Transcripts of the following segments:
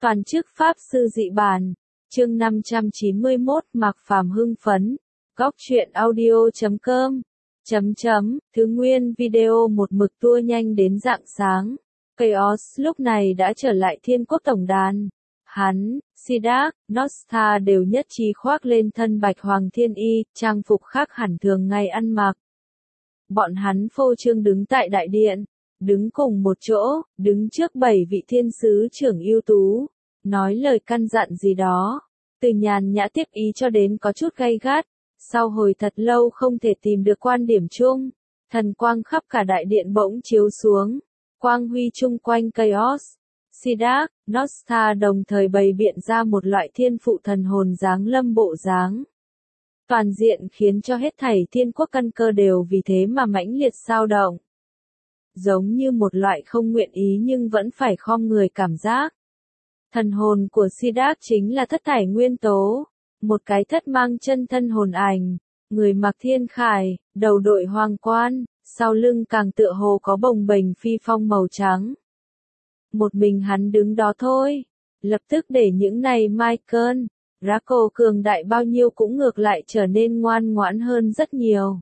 Toàn chức Pháp Sư Dị Bản, chương 591 Mạc Phàm hưng phấn, góc truyện audio.com, Thứ nguyên video một mực tua nhanh đến rạng sáng. Chaos lúc này đã trở lại Thiên Quốc Tổng đàn. Hắn, Siddharth, Nostha đều nhất trí khoác lên thân bạch hoàng thiên y, trang phục khác hẳn thường ngày ăn mặc. Bọn hắn phô trương đứng tại đại điện, đứng cùng một chỗ, đứng trước 7 vị thiên sứ trưởng ưu tú, nói lời căn dặn gì đó, từ nhàn nhã tiếp ý cho đến có chút gay gắt. Sau hồi thật lâu không thể tìm được quan điểm chung, thần quang khắp cả đại điện bỗng chiếu xuống, quang huy chung quanh Chaos. Siddharth, Nostha đồng thời bày biện ra một loại thiên phụ thần hồn dáng lâm bộ dáng. Toàn diện khiến cho hết thảy thiên quốc căn cơ đều vì thế mà mãnh liệt xao động. Giống như một loại không nguyện ý nhưng vẫn phải khom người cảm giác. Thần hồn của Siddharth chính là thất thải nguyên tố, một cái thất mang chân thân hồn ảnh, người mặc thiên khải, đầu đội hoàng quan, sau lưng càng tựa hồ có bồng bềnh phi phong màu trắng. Một mình hắn đứng đó thôi, lập tức để những này Michael, Draco cường đại bao nhiêu cũng ngược lại trở nên ngoan ngoãn hơn rất nhiều.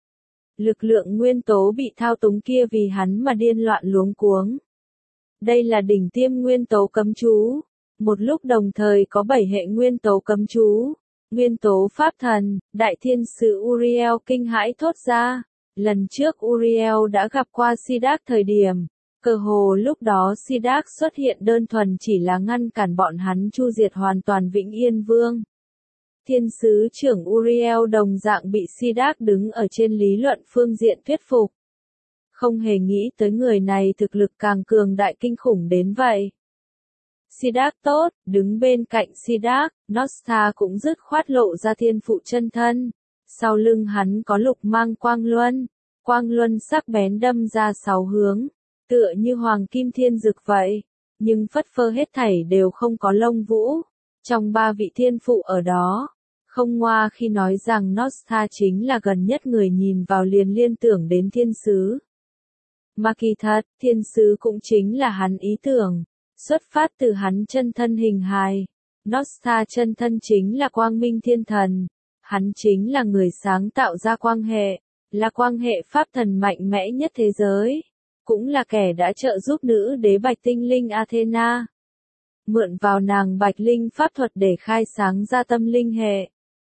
Lực lượng nguyên tố bị thao túng kia vì hắn mà điên loạn luống cuống. Đây là đỉnh tiêm nguyên tố cấm chú. Một lúc đồng thời có 7 hệ nguyên tố cấm chú. Nguyên tố pháp thần, đại thiên sứ Uriel kinh hãi thốt ra. Lần trước Uriel đã gặp qua Siddharth thời điểm. Cơ hồ lúc đó Siddharth xuất hiện đơn thuần chỉ là ngăn cản bọn hắn chu diệt hoàn toàn Vĩnh Yên Vương. Thiên sứ trưởng Uriel đồng dạng bị Siddharth đứng ở trên lý luận phương diện thuyết phục. Không hề nghĩ tới người này thực lực càng cường đại kinh khủng đến vậy. Siddharth tốt, đứng bên cạnh Siddharth, Nostha cũng dứt khoát lộ ra thiên phụ chân thân. Sau lưng hắn có lục mang quang luân sắc bén đâm ra 6 hướng, tựa như hoàng kim thiên dực vậy, nhưng phất phơ hết thảy đều không có lông vũ. Trong 3 vị thiên phụ ở đó, không ngoa khi nói rằng Nostha chính là gần nhất người nhìn vào liền liên tưởng đến thiên sứ. Mà kỳ thật, thiên sứ cũng chính là hắn ý tưởng, xuất phát từ hắn chân thân hình hài. Nostha chân thân chính là quang minh thiên thần, hắn chính là người sáng tạo ra quang hệ, là quang hệ pháp thần mạnh mẽ nhất thế giới, cũng là kẻ đã trợ giúp nữ đế bạch tinh linh Athena. Mượn vào nàng bạch linh pháp thuật để khai sáng ra tâm linh hệ.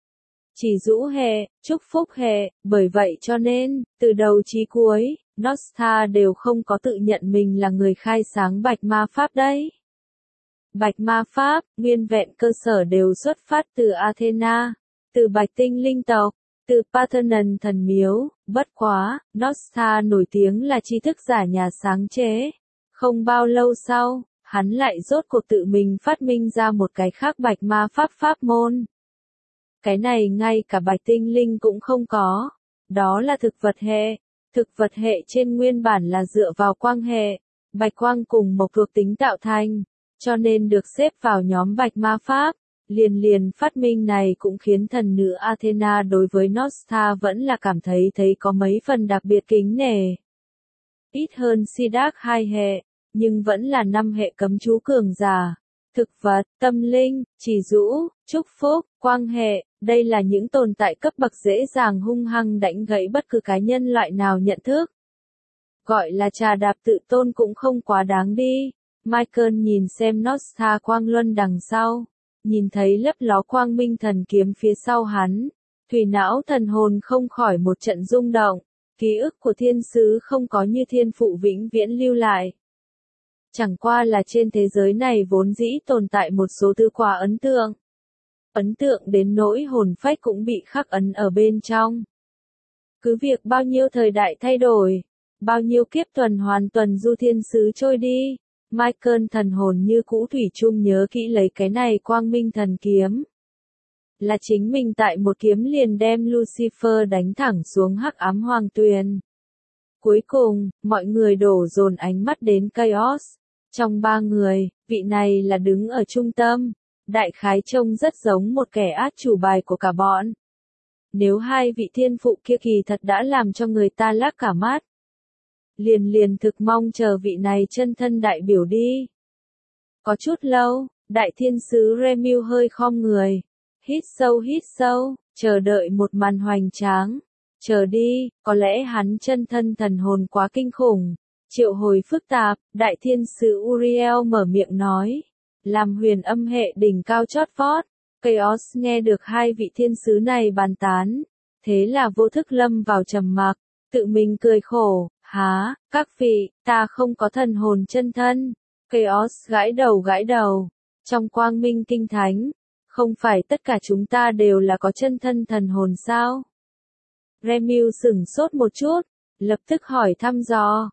Chỉ dũ hệ, chúc phúc hệ, bởi vậy cho nên, từ đầu chí cuối, Nostha đều không có tự nhận mình là người khai sáng bạch ma pháp đấy. Bạch ma pháp, nguyên vẹn cơ sở đều xuất phát từ Athena, từ bạch tinh linh tộc, từ Parthenon thần miếu, bất quá, Nostha nổi tiếng là tri thức giả nhà sáng chế. Không bao lâu sau, hắn lại rốt cuộc tự mình phát minh ra một cái khác bạch ma pháp pháp môn. Cái này ngay cả bạch tinh linh cũng không có. Đó là thực vật hệ. Thực vật hệ trên nguyên bản là dựa vào quang hệ, bạch quang cùng mộc thuộc tính tạo thành, cho nên được xếp vào nhóm bạch ma pháp. Liền phát minh này cũng khiến thần nữ Athena đối với Nostha vẫn là cảm thấy có mấy phần đặc biệt kính nể. Ít hơn Siddharth 2 hệ, nhưng vẫn là 5 hệ cấm chú cường giả. Thực vật, tâm linh, chỉ dũ, chúc phúc, quang hệ, đây là những tồn tại cấp bậc dễ dàng hung hăng đánh gãy bất cứ cá nhân loại nào nhận thức. Gọi là trà đạp tự tôn cũng không quá đáng đi. Michael nhìn xem Nostha quang luân đằng sau, nhìn thấy lấp ló quang minh thần kiếm phía sau hắn, thủy não thần hồn không khỏi một trận rung động, ký ức của thiên sứ không có như thiên phụ vĩnh viễn lưu lại. Chẳng qua là trên thế giới này vốn dĩ tồn tại một số thứ quá ấn tượng đến nỗi hồn phách cũng bị khắc ấn ở bên trong. Cứ việc bao nhiêu thời đại thay đổi, bao nhiêu kiếp tuần hoàn tuần du thiên sứ trôi đi, Michael thần hồn như cũ thủy chung nhớ kỹ lấy cái này quang minh thần kiếm. Là chính mình tại một kiếm liền đem Lucifer đánh thẳng xuống hắc ám hoàng tuyền. Cuối cùng, mọi người đổ dồn ánh mắt đến Chaos. Trong 3 người, vị này là đứng ở trung tâm, đại khái trông rất giống một kẻ át chủ bài của cả bọn. Nếu 2 vị thiên phụ kia kỳ thật đã làm cho người ta lác cả mắt. Liền thực mong chờ vị này chân thân đại biểu đi. Có chút lâu, Đại thiên sứ Remiu hơi khom người. Hít sâu, chờ đợi một màn hoành tráng. Chờ đi, có lẽ hắn chân thân thần hồn quá kinh khủng. Triệu hồi phức tạp, đại thiên sứ Uriel mở miệng nói. Làm huyền âm hệ đỉnh cao chót vót. Chaos nghe được hai vị thiên sứ này bàn tán. Thế là vô thức lâm vào trầm mặc, tự mình cười khổ. Há, các vị, ta không có thần hồn chân thân. Chaos gãi đầu. Trong quang minh kinh thánh, không phải tất cả chúng ta đều là có chân thân thần hồn sao? Remiu sửng sốt một chút, lập tức hỏi thăm dò.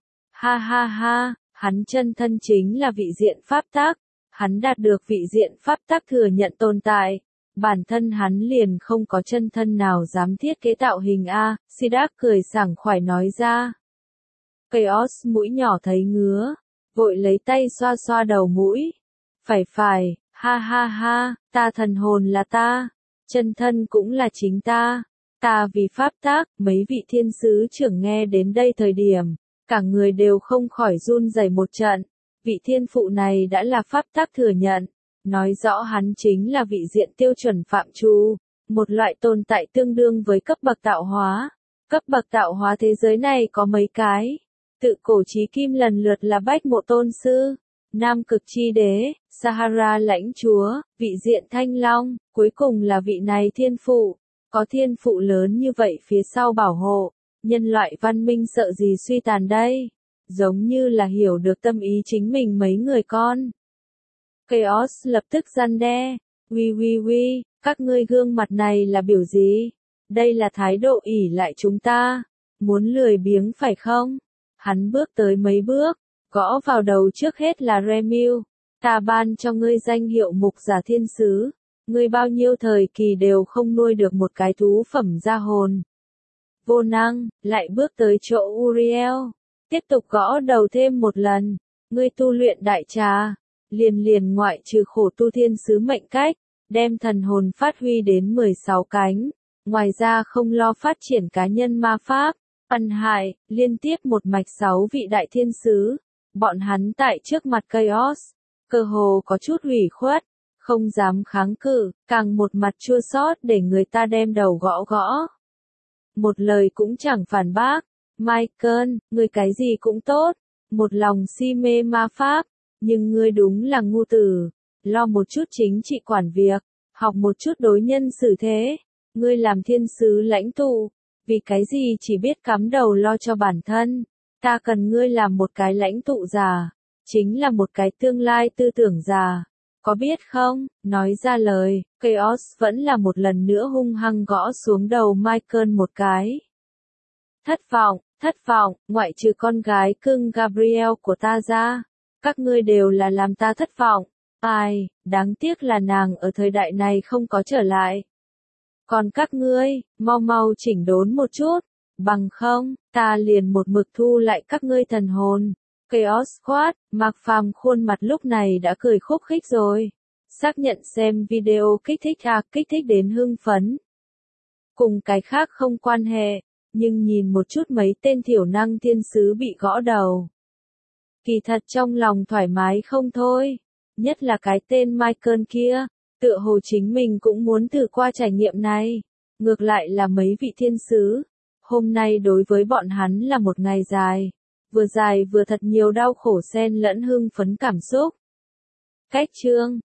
Ha, hắn chân thân chính là vị diện pháp tắc. Hắn đạt được vị diện pháp tắc thừa nhận tồn tại. Bản thân hắn liền không có chân thân nào dám thiết kế tạo hình A, Sidak cười sảng khoái nói ra. Chaos mũi nhỏ thấy ngứa, vội lấy tay xoa đầu mũi. Phải, ha, ta thần hồn là ta, chân thân cũng là chính ta. Ta vì pháp tắc, mấy vị thiên sứ trưởng nghe đến đây thời điểm, cả người đều không khỏi run rẩy một trận. Vị thiên phụ này đã là pháp tắc thừa nhận, nói rõ hắn chính là vị diện tiêu chuẩn phạm trù, một loại tồn tại tương đương với cấp bậc tạo hóa. Cấp bậc tạo hóa thế giới này có mấy cái? Tự cổ chí kim lần lượt là Bách Mộ Tôn Sư, Nam Cực Chi Đế, Sahara Lãnh Chúa, vị diện Thanh Long, cuối cùng là vị này thiên phụ. Có thiên phụ lớn như vậy phía sau bảo hộ, nhân loại văn minh sợ gì suy tàn đây? Giống như là hiểu được tâm ý chính mình mấy người con. Chaos lập tức răn đe. Uy, các ngươi gương mặt này là biểu gì? Đây là thái độ ỷ lại chúng ta. Muốn lười biếng phải không? Hắn bước tới mấy bước, gõ vào đầu trước hết là Remiu. Ta ban cho ngươi danh hiệu mục giả thiên sứ. Ngươi bao nhiêu thời kỳ đều không nuôi được một cái thú phẩm gia hồn. Vô năng, lại bước tới chỗ Uriel. Tiếp tục gõ đầu thêm một lần. Ngươi tu luyện đại trà. Liền ngoại trừ khổ tu thiên sứ mệnh cách, đem thần hồn phát huy đến 16 cánh. Ngoài ra không lo phát triển cá nhân ma pháp. Ân hại, liên tiếp một mạch 6 vị đại thiên sứ. Bọn hắn tại trước mặt Chaos. Cơ hồ có chút ủy khuất. Không dám kháng cự, càng một mặt chua xót để người ta đem đầu gõ. Một lời cũng chẳng phản bác. Michael, ngươi cái gì cũng tốt. Một lòng si mê ma pháp. Nhưng ngươi đúng là ngu tử. Lo một chút chính trị quản việc. Học một chút đối nhân xử thế. Ngươi làm thiên sứ lãnh tụ. Vì cái gì chỉ biết cắm đầu lo cho bản thân. Ta cần ngươi làm một cái lãnh tụ già. Chính là một cái tương lai tư tưởng già. Có biết không, nói ra lời, Chaos vẫn là một lần nữa hung hăng gõ xuống đầu Michael một cái. Thất vọng, ngoại trừ con gái cưng Gabriel của ta ra. Các ngươi đều là làm ta thất vọng. Ai, đáng tiếc là nàng ở thời đại này không có trở lại. Còn các ngươi, mau chỉnh đốn một chút. Bằng không, ta liền một mực thu lại các ngươi thần hồn. Chaos quát, Mạc Phàm khuôn mặt lúc này đã cười khúc khích rồi. Xác nhận xem video kích thích đến hưng phấn. Cùng cái khác không quan hệ, nhưng nhìn một chút mấy tên thiểu năng thiên sứ bị gõ đầu. Kỳ thật trong lòng thoải mái không thôi. Nhất là cái tên Michael kia, tựa hồ chính mình cũng muốn thử qua trải nghiệm này. Ngược lại là mấy vị thiên sứ. Hôm nay đối với bọn hắn là một ngày dài. Vừa dài vừa thật nhiều đau khổ xen lẫn hưng phấn cảm xúc. Cách chương